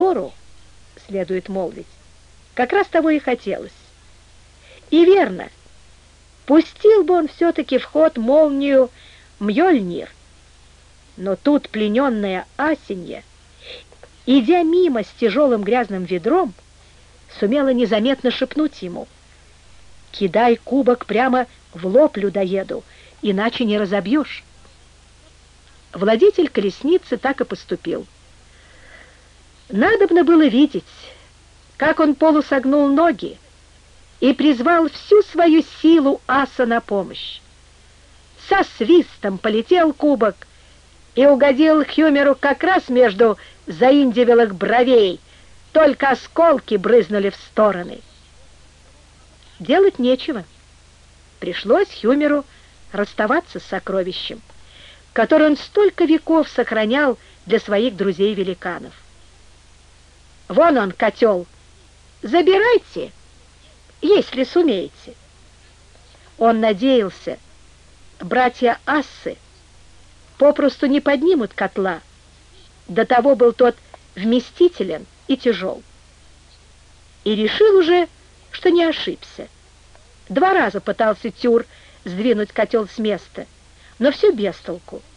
пору, следует молвить, как раз того и хотелось. И верно, пустил бы он все-таки в ход молнию Мьёльнир, но тут плененная Асенья, идя мимо с тяжелым грязным ведром, сумела незаметно шепнуть ему: «Кидай кубок прямо в лоб людоеду, иначе не разобьешь». Владетель колесницы так и поступил. Надобно было видеть, как он полусогнул ноги и призвал всю свою силу аса на помощь. Со свистом полетел кубок и угодил Хюмеру как раз между заиндевелых бровей, только осколки брызнули в стороны. Делать нечего. Пришлось Хюмеру расставаться с сокровищем, которое он столько веков сохранял для своих друзей-великанов. «Вон он, котел, забирайте, если сумеете». Он надеялся, братья Ассы попросту не поднимут котла, до того был тот вместителен и тяжел. И решил уже, что не ошибся. 2 раза пытался Тюр сдвинуть котел с места, но все без толку.